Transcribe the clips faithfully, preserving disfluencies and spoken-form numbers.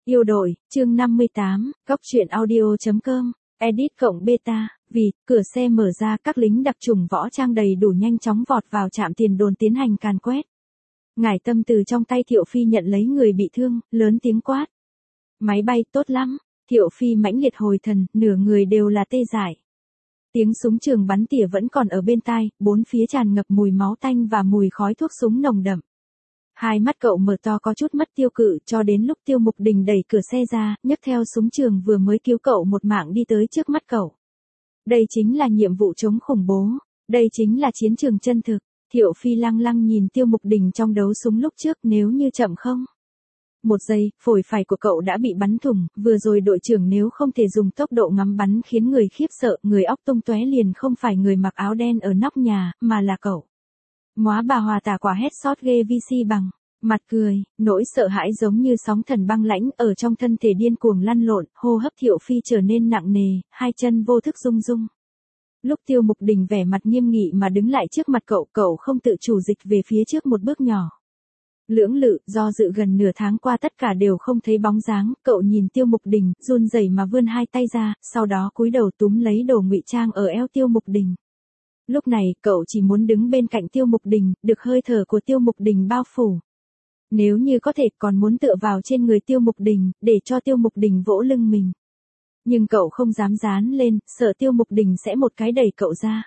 Yêu đội, chương năm mươi tám, góc truyện audio.com, edit cộng beta, vì, cửa xe mở ra các lính đặc trùng võ trang đầy đủ nhanh chóng vọt vào trạm tiền đồn tiến hành càn quét. Ngải Tâm từ trong tay Thiệu Phi nhận lấy người bị thương, lớn tiếng quát. Máy bay tốt lắm, Thiệu Phi mãnh liệt hồi thần, nửa người đều là tê dại. Tiếng súng trường bắn tỉa vẫn còn ở bên tai, bốn phía tràn ngập mùi máu tanh và mùi khói thuốc súng nồng đậm. Hai mắt cậu mở to có chút mất tiêu cự cho đến lúc Tiêu Mục Đình đẩy cửa xe ra, nhấc theo súng trường vừa mới cứu cậu một mạng đi tới trước mắt cậu. Đây chính là nhiệm vụ chống khủng bố, đây chính là chiến trường chân thực. Thiệu Phi lăng lăng nhìn Tiêu Mục Đình trong đấu súng lúc trước, nếu như chậm không. Một giây, phổi phải của cậu đã bị bắn thủng, vừa rồi đội trưởng nếu không thể dùng tốc độ ngắm bắn khiến người khiếp sợ, người óc tung tóe liền không phải người mặc áo đen ở nóc nhà, mà là cậu. Móa bà Hòa tả quả hét sót ghê vi si bằng, mặt cười, nỗi sợ hãi giống như sóng thần băng lãnh ở trong thân thể điên cuồng lăn lộn, hô hấp Thiệu Phi trở nên nặng nề, hai chân vô thức rung rung. Lúc Tiêu Mục Đình vẻ mặt nghiêm nghị mà đứng lại trước mặt cậu, cậu không tự chủ dịch về phía trước một bước nhỏ. Lưỡng lự, do dự gần nửa tháng qua tất cả đều không thấy bóng dáng, cậu nhìn Tiêu Mục Đình, run rẩy mà vươn hai tay ra, sau đó cúi đầu túm lấy đồ ngụy trang ở eo Tiêu Mục Đình. Lúc này, cậu chỉ muốn đứng bên cạnh Tiêu Mục Đình, được hơi thở của Tiêu Mục Đình bao phủ. Nếu như có thể còn muốn tựa vào trên người Tiêu Mục Đình, để cho Tiêu Mục Đình vỗ lưng mình. Nhưng cậu không dám dán lên, sợ Tiêu Mục Đình sẽ một cái đẩy cậu ra.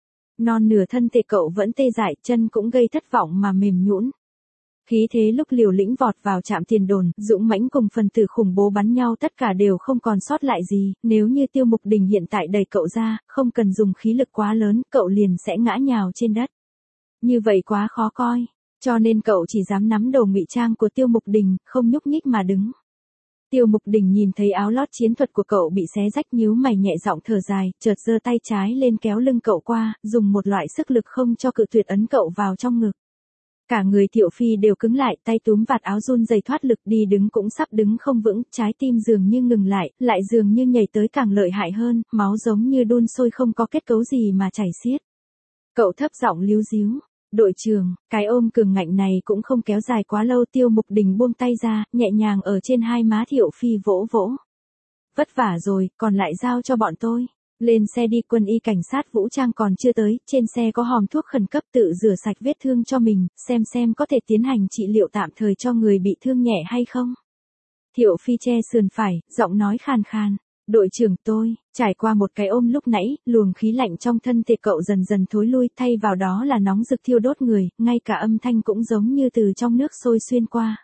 Non nửa thân thể cậu vẫn tê dại, chân cũng gây thất vọng mà mềm nhũn. Khí thế lúc liều lĩnh vọt vào trạm tiền đồn, dũng mãnh cùng phần tử khủng bố bắn nhau tất cả đều không còn sót lại gì, nếu như Tiêu Mục Đình hiện tại đẩy cậu ra, không cần dùng khí lực quá lớn, cậu liền sẽ ngã nhào trên đất. Như vậy quá khó coi, cho nên cậu chỉ dám nắm đồ ngụy trang của Tiêu Mục Đình, không nhúc nhích mà đứng. Tiêu Mục Đình nhìn thấy áo lót chiến thuật của cậu bị xé rách, nhíu mày nhẹ giọng thở dài, chợt giơ tay trái lên kéo lưng cậu qua, dùng một loại sức lực không cho cự tuyệt ấn cậu vào trong ngực. Cả người Thiệu Phi đều cứng lại, tay túm vạt áo run rẩy thoát lực, đi đứng cũng sắp đứng không vững, trái tim dường như ngừng lại, lại dường như nhảy tới càng lợi hại hơn, máu giống như đun sôi không có kết cấu gì mà chảy xiết. Cậu thấp giọng líu díu, đội trưởng, cái ôm cường ngạnh này cũng không kéo dài quá lâu. Tiêu Mục Đình buông tay ra, nhẹ nhàng ở trên hai má Thiệu Phi vỗ vỗ. Vất vả rồi, còn lại giao cho bọn tôi. Lên xe đi. Quân y cảnh sát vũ trang còn chưa tới, trên xe có hòm thuốc khẩn cấp, tự rửa sạch vết thương cho mình, xem xem có thể tiến hành trị liệu tạm thời cho người bị thương nhẹ hay không. Thiệu Phi che sườn phải, giọng nói khàn khàn. Đội trưởng tôi, trải qua một cái ôm lúc nãy, luồng khí lạnh trong thân thể cậu dần dần thối lui, thay vào đó là nóng rực thiêu đốt người, ngay cả âm thanh cũng giống như từ trong nước sôi xuyên qua.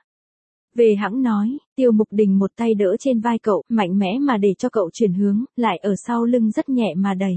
Về hãng nói, Tiêu Mục Đình một tay đỡ trên vai cậu, mạnh mẽ mà để cho cậu chuyển hướng, lại ở sau lưng rất nhẹ mà đẩy.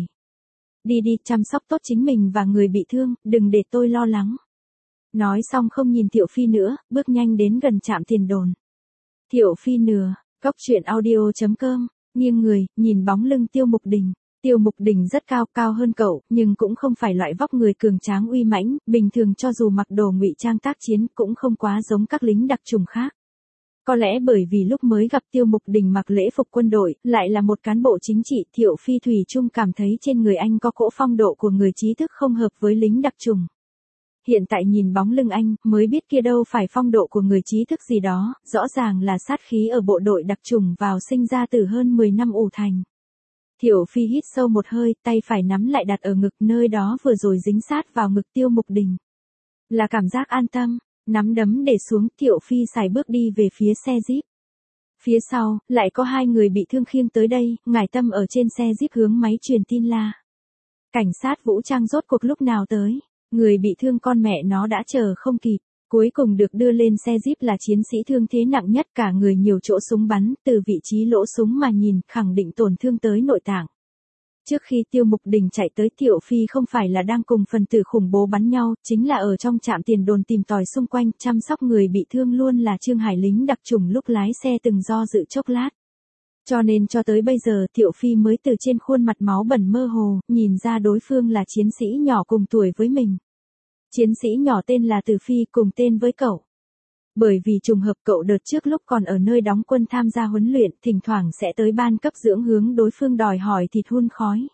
Đi đi, chăm sóc tốt chính mình và người bị thương, đừng để tôi lo lắng. Nói xong không nhìn Thiệu Phi nữa, bước nhanh đến gần trạm tiền đồn. Thiệu Phi nửa, góc truyện audio.com, nghiêng người, nhìn bóng lưng Tiêu Mục Đình. Tiêu Mục Đình rất cao, cao hơn cậu, nhưng cũng không phải loại vóc người cường tráng uy mãnh, bình thường cho dù mặc đồ ngụy trang tác chiến cũng không quá giống các lính đặc trùng khác. Có lẽ bởi vì lúc mới gặp Tiêu Mục Đình mặc lễ phục quân đội, lại là một cán bộ chính trị, Thiệu Phi thủy chung cảm thấy trên người anh có cỗ phong độ của người trí thức không hợp với lính đặc trùng. Hiện tại nhìn bóng lưng anh, mới biết kia đâu phải phong độ của người trí thức gì đó, rõ ràng là sát khí ở bộ đội đặc trùng vào sinh ra từ hơn mười năm ủ thành. Thiệu Phi hít sâu một hơi, tay phải nắm lại đặt ở ngực, nơi đó vừa rồi dính sát vào ngực Tiêu Mục Đình. Là cảm giác an tâm, nắm đấm để xuống, Thiệu Phi sải bước đi về phía xe Jeep. Phía sau, lại có hai người bị thương khiêng tới đây, Ngải Tâm ở trên xe Jeep hướng máy truyền tin la. Cảnh sát vũ trang rốt cuộc lúc nào tới, người bị thương con mẹ nó đã chờ không kịp. Cuối cùng được đưa lên xe Jeep là chiến sĩ thương thế nặng nhất, cả người nhiều chỗ súng bắn, từ vị trí lỗ súng mà nhìn, khẳng định tổn thương tới nội tạng. Trước khi Tiêu Mục Đình chạy tới, Thiệu Phi không phải là đang cùng phần tử khủng bố bắn nhau, chính là ở trong trạm tiền đồn tìm tòi xung quanh, chăm sóc người bị thương luôn là Trương Hải lính đặc trùng lúc lái xe từng do dự chốc lát. Cho nên cho tới bây giờ Thiệu Phi mới từ trên khuôn mặt máu bẩn mơ hồ, nhìn ra đối phương là chiến sĩ nhỏ cùng tuổi với mình. Chiến sĩ nhỏ tên là Từ Phi, cùng tên với cậu. Bởi vì trùng hợp cậu đợt trước lúc còn ở nơi đóng quân tham gia huấn luyện, thỉnh thoảng sẽ tới ban cấp dưỡng hướng đối phương đòi hỏi thịt hun khói.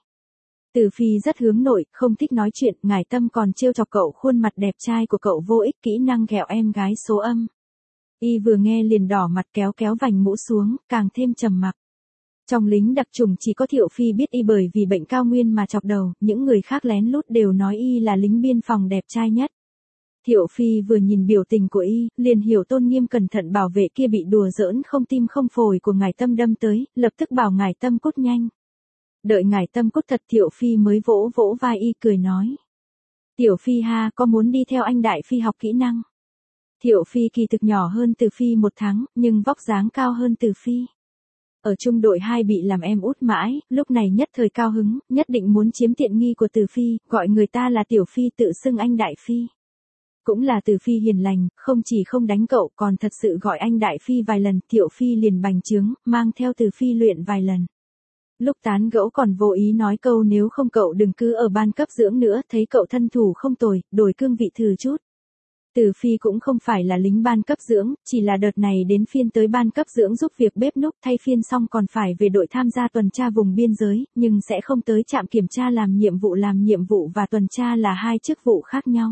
Từ Phi rất hướng nội, không thích nói chuyện, Ngải Tâm còn trêu chọc cậu khuôn mặt đẹp trai của cậu vô ích, kỹ năng ghẹo em gái số âm. Y vừa nghe liền đỏ mặt kéo kéo vành mũ xuống, càng thêm trầm mặc. Trong lính đặc chủng chỉ có Thiệu Phi biết Y bởi vì bệnh cao nguyên mà chọc đầu, những người khác lén lút đều nói Y là lính biên phòng đẹp trai nhất. Thiệu Phi vừa nhìn biểu tình của Y, liền hiểu tôn nghiêm cẩn thận bảo vệ kia bị đùa giỡn không tim không phổi của ngài Tâm đâm tới, lập tức bảo ngài Tâm cút nhanh. Đợi ngài Tâm cút thật Thiệu Phi mới vỗ vỗ vai Y cười nói. Tiểu Phi ha, có muốn đi theo anh Đại Phi học kỹ năng? Thiệu Phi kỳ thực nhỏ hơn Từ Phi một tháng, nhưng vóc dáng cao hơn Từ Phi. Ở trung đội hai bị làm em út mãi, lúc này nhất thời cao hứng, nhất định muốn chiếm tiện nghi của Từ Phi, gọi người ta là Tiểu Phi tự xưng anh Đại Phi. Cũng là Từ Phi hiền lành, không chỉ không đánh cậu còn thật sự gọi anh Đại Phi vài lần, Thiệu Phi liền bành trướng, mang theo Từ Phi luyện vài lần. Lúc tán gẫu còn vô ý nói câu nếu không cậu đừng cứ ở ban cấp dưỡng nữa, thấy cậu thân thủ không tồi, đổi cương vị thử chút. Từ Phi cũng không phải là lính ban cấp dưỡng, chỉ là đợt này đến phiên tới ban cấp dưỡng giúp việc bếp núc thay phiên xong còn phải về đội tham gia tuần tra vùng biên giới, nhưng sẽ không tới trạm kiểm tra làm nhiệm vụ làm nhiệm vụ và tuần tra là hai chức vụ khác nhau.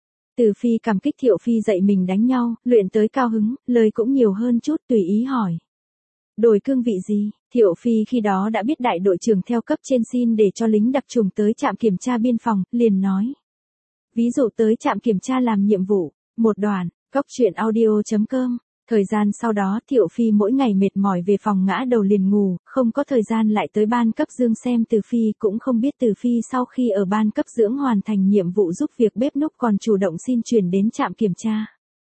Từ Phi cảm kích Thiệu Phi dạy mình đánh nhau, luyện tới cao hứng, lời cũng nhiều hơn chút tùy ý hỏi. Đổi cương vị gì? Thiệu Phi khi đó đã biết đại đội trưởng theo cấp trên xin để cho lính đặc chủng tới trạm kiểm tra biên phòng, liền nói. Ví dụ tới trạm kiểm tra làm nhiệm vụ, một đoàn, góc truyện audio chấm com. Thời gian sau đó Thiệu Phi mỗi ngày mệt mỏi về phòng ngã đầu liền ngủ, không có thời gian lại tới ban cấp dưỡng xem Từ Phi, cũng không biết Từ Phi sau khi ở ban cấp dưỡng hoàn thành nhiệm vụ giúp việc bếp núc còn chủ động xin chuyển đến trạm kiểm tra.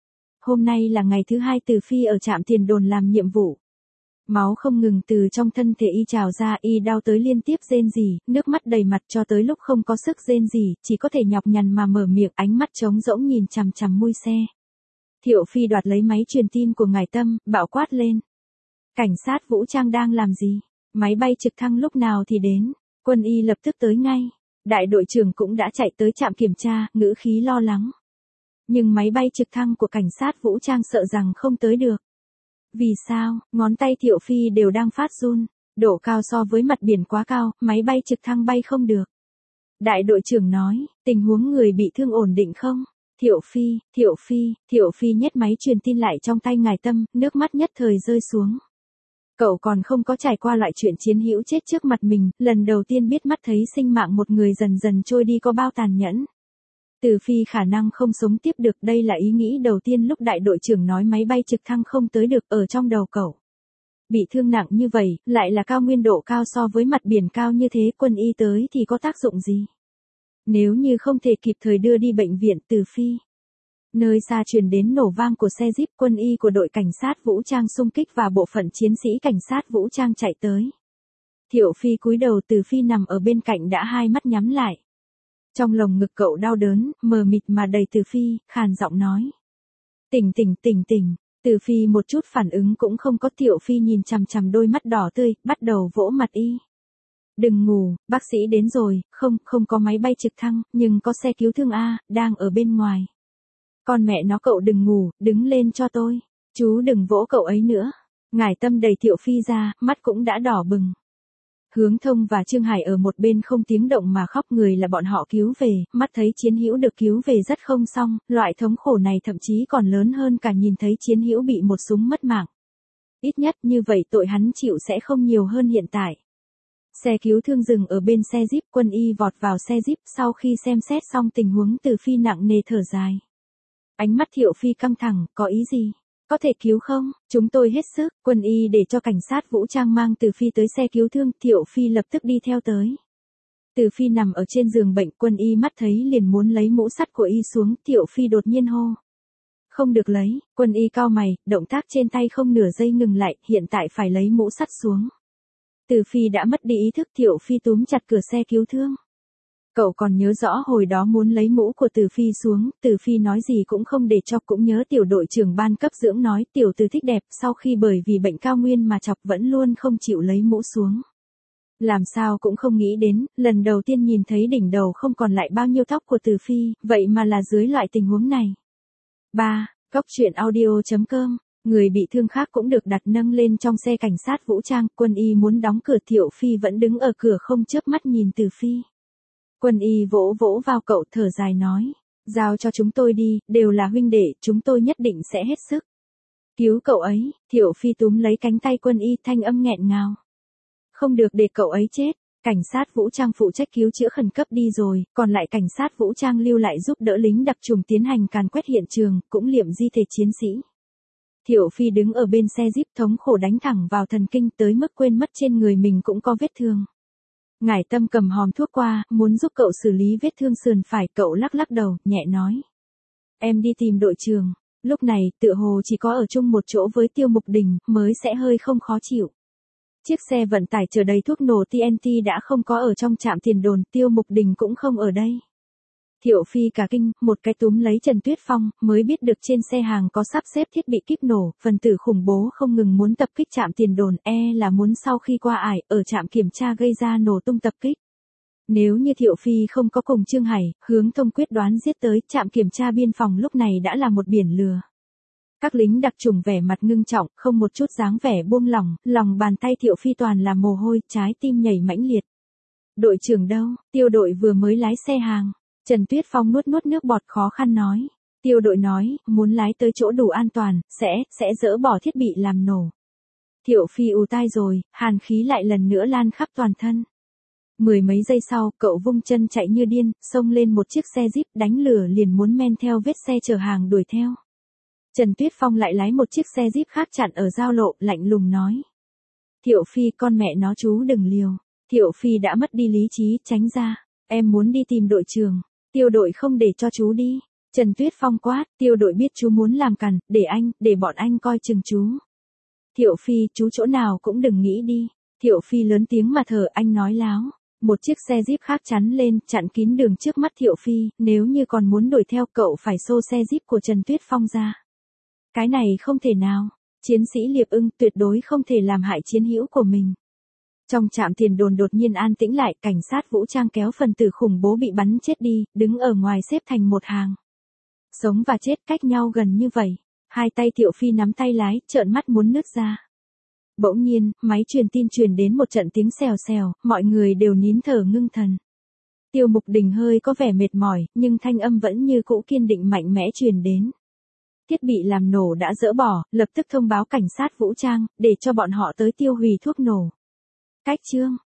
Hôm nay là ngày thứ hai Từ Phi ở trạm tiền đồn làm nhiệm vụ. Máu không ngừng từ trong thân thể Y trào ra, Y đau tới liên tiếp rên rỉ, nước mắt đầy mặt cho tới lúc không có sức rên rỉ, chỉ có thể nhọc nhằn mà mở miệng, ánh mắt trống rỗng nhìn chằm chằm mui xe. Thiệu Phi đoạt lấy máy truyền tin của ngài Tâm, bạo quát lên. Cảnh sát vũ trang đang làm gì? Máy bay trực thăng lúc nào thì đến? Quân Y lập tức tới ngay. Đại đội trưởng cũng đã chạy tới trạm kiểm tra, ngữ khí lo lắng. Nhưng máy bay trực thăng của cảnh sát vũ trang sợ rằng không tới được. Vì sao? Ngón tay Thiệu Phi đều đang phát run. Độ cao so với mặt biển quá cao, máy bay trực thăng bay không được. Đại đội trưởng nói, tình huống người bị thương ổn định không? Thiệu Phi, Thiệu Phi, Thiệu Phi nhét máy truyền tin lại trong tay ngài Tâm, nước mắt nhất thời rơi xuống. Cậu còn không có trải qua loại chuyện chiến hữu chết trước mặt mình, lần đầu tiên biết mắt thấy sinh mạng một người dần dần trôi đi có bao tàn nhẫn. Từ Phi khả năng không sống tiếp được, đây là ý nghĩ đầu tiên lúc đại đội trưởng nói máy bay trực thăng không tới được ở trong đầu cậu. Bị thương nặng như vậy, lại là cao nguyên độ cao so với mặt biển cao như thế, quân Y tới thì có tác dụng gì? Nếu như không thể kịp thời đưa đi bệnh viện, Từ Phi. Nơi xa truyền đến nổ vang của xe Jeep quân Y của đội cảnh sát vũ trang xung kích và bộ phận chiến sĩ cảnh sát vũ trang chạy tới. Thiệu Phi cúi đầu, Từ Phi nằm ở bên cạnh đã hai mắt nhắm lại. Trong lồng ngực cậu đau đớn, mờ mịt mà đầy Từ Phi, khàn giọng nói. Tỉnh tỉnh tỉnh tỉnh, Từ Phi một chút phản ứng cũng không có. Thiệu Phi nhìn chằm chằm đôi mắt đỏ tươi, bắt đầu vỗ mặt Y. Đừng ngủ, bác sĩ đến rồi, không, không có máy bay trực thăng, nhưng có xe cứu thương A, đang ở bên ngoài. Con mẹ nó cậu đừng ngủ, đứng lên cho tôi, chú đừng vỗ cậu ấy nữa. Ngải Tâm đẩy Thiệu Phi ra, mắt cũng đã đỏ bừng. Hướng Thông và Trương Hải ở một bên không tiếng động mà khóc, người là bọn họ cứu về, mắt thấy chiến hữu được cứu về rất không xong, loại thống khổ này thậm chí còn lớn hơn cả nhìn thấy chiến hữu bị một súng mất mạng. Ít nhất như vậy tội hắn chịu sẽ không nhiều hơn hiện tại. Xe cứu thương dừng ở bên xe Jeep, quân Y vọt vào xe Jeep, sau khi xem xét xong tình huống Từ Phi nặng nề thở dài. Ánh mắt Thiệu Phi căng thẳng, có ý gì? Có thể cứu không? Chúng tôi hết sức. Quân Y để cho cảnh sát vũ trang mang Từ Phi tới xe cứu thương, Thiệu Phi lập tức đi theo tới. Từ Phi nằm ở trên giường bệnh, quân Y mắt thấy liền muốn lấy mũ sắt của Y xuống, Thiệu Phi đột nhiên hô. Không được lấy, quân Y cau mày, động tác trên tay không nửa giây ngừng lại, hiện tại phải lấy mũ sắt xuống. Từ Phi đã mất đi ý thức, Thiệu Phi túm chặt cửa xe cứu thương. Cậu còn nhớ rõ hồi đó muốn lấy mũ của Từ Phi xuống, Từ Phi nói gì cũng không để cho, cũng nhớ tiểu đội trưởng ban cấp dưỡng nói tiểu Từ thích đẹp, sau khi bởi vì bệnh cao nguyên mà chọc vẫn luôn không chịu lấy mũ xuống. Làm sao cũng không nghĩ đến, lần đầu tiên nhìn thấy đỉnh đầu không còn lại bao nhiêu tóc của Từ Phi, vậy mà là dưới loại tình huống này. ba. Góc truyện audio chấm com. Người bị thương khác cũng được đặt nâng lên trong xe cảnh sát vũ trang, quân Y muốn đóng cửa, Thiệu Phi vẫn đứng ở cửa không chớp mắt nhìn Từ Phi. Quân Y vỗ vỗ vào cậu, thở dài nói, giao cho chúng tôi đi, đều là huynh đệ, chúng tôi nhất định sẽ hết sức. Cứu cậu ấy, Thiệu Phi túm lấy cánh tay Quân Y, thanh âm nghẹn ngào. Không được để cậu ấy chết. Cảnh sát vũ trang phụ trách cứu chữa khẩn cấp đi rồi, còn lại cảnh sát vũ trang lưu lại giúp đỡ lính đặc trùng tiến hành càn quét hiện trường, cũng liệm di thể chiến sĩ. Thiệu Phi đứng ở bên xe Jeep thống khổ đánh thẳng vào thần kinh tới mức quên mất trên người mình cũng có vết thương. Ngải Tâm cầm hòm thuốc qua, muốn giúp cậu xử lý vết thương sườn phải, cậu lắc lắc đầu, nhẹ nói. Em đi tìm đội trưởng, lúc này tựa hồ chỉ có ở chung một chỗ với Tiêu Mục Đình mới sẽ hơi không khó chịu. Chiếc xe vận tải chở đầy thuốc nổ T N T đã không có ở trong trạm tiền đồn, Tiêu Mục Đình cũng không ở đây. Thiệu Phi cả kinh, một cái túm lấy Trần Tuyết Phong, mới biết được trên xe hàng có sắp xếp thiết bị kíp nổ, phần tử khủng bố không ngừng muốn tập kích trạm tiền đồn, e là muốn sau khi qua ải, ở trạm kiểm tra gây ra nổ tung tập kích. Nếu như Thiệu Phi không có cùng Trương Hải, Hướng Thông quyết đoán giết tới, trạm kiểm tra biên phòng lúc này đã là một biển lừa. Các lính đặc trùng vẻ mặt ngưng trọng, không một chút dáng vẻ buông lỏng, lòng bàn tay Thiệu Phi toàn là mồ hôi, trái tim nhảy mãnh liệt. Đội trưởng đâu? Tiêu đội vừa mới lái xe hàng. Trần Tuyết Phong nuốt nuốt nước bọt khó khăn nói. Tiêu đội nói, muốn lái tới chỗ đủ an toàn, sẽ, sẽ dỡ bỏ thiết bị làm nổ. Thiệu Phi ù tai rồi, hàn khí lại lần nữa lan khắp toàn thân. Mười mấy giây sau, cậu vung chân chạy như điên, xông lên một chiếc xe Jeep đánh lửa liền muốn men theo vết xe chở hàng đuổi theo. Trần Tuyết Phong lại lái một chiếc xe Jeep khác chặn ở giao lộ, lạnh lùng nói. Thiệu Phi, con mẹ nó chú đừng liều. Thiệu Phi đã mất đi lý trí, tránh ra. Em muốn đi tìm đội trưởng. Tiêu đội không để cho chú đi. Trần Tuyết Phong quát, tiêu đội biết chú muốn làm cằn, để anh, để bọn anh coi chừng chú. Thiệu Phi, chú chỗ nào cũng đừng nghĩ đi. Thiệu Phi lớn tiếng mà thở, anh nói láo. Một chiếc xe Jeep khác chắn lên, chặn kín đường trước mắt Thiệu Phi, nếu như còn muốn đuổi theo cậu phải xô xe Jeep của Trần Tuyết Phong ra. Cái này không thể nào, chiến sĩ Liệp Ưng tuyệt đối không thể làm hại chiến hữu của mình. Trong trạm tiền đồn đột nhiên an tĩnh lại, cảnh sát vũ trang kéo phần tử khủng bố bị bắn chết đi, đứng ở ngoài xếp thành một hàng. Sống và chết cách nhau gần như vậy, hai tay Thiệu Phi nắm tay lái, trợn mắt muốn nứt ra. Bỗng nhiên, máy truyền tin truyền đến một trận tiếng xèo xèo, mọi người đều nín thở ngưng thần. Tiêu Mục Đình hơi có vẻ mệt mỏi, nhưng thanh âm vẫn như cũ kiên định mạnh mẽ truyền đến. Thiết bị làm nổ đã dỡ bỏ, lập tức thông báo cảnh sát vũ trang, để cho bọn họ tới tiêu hủy thuốc nổ. Cách chương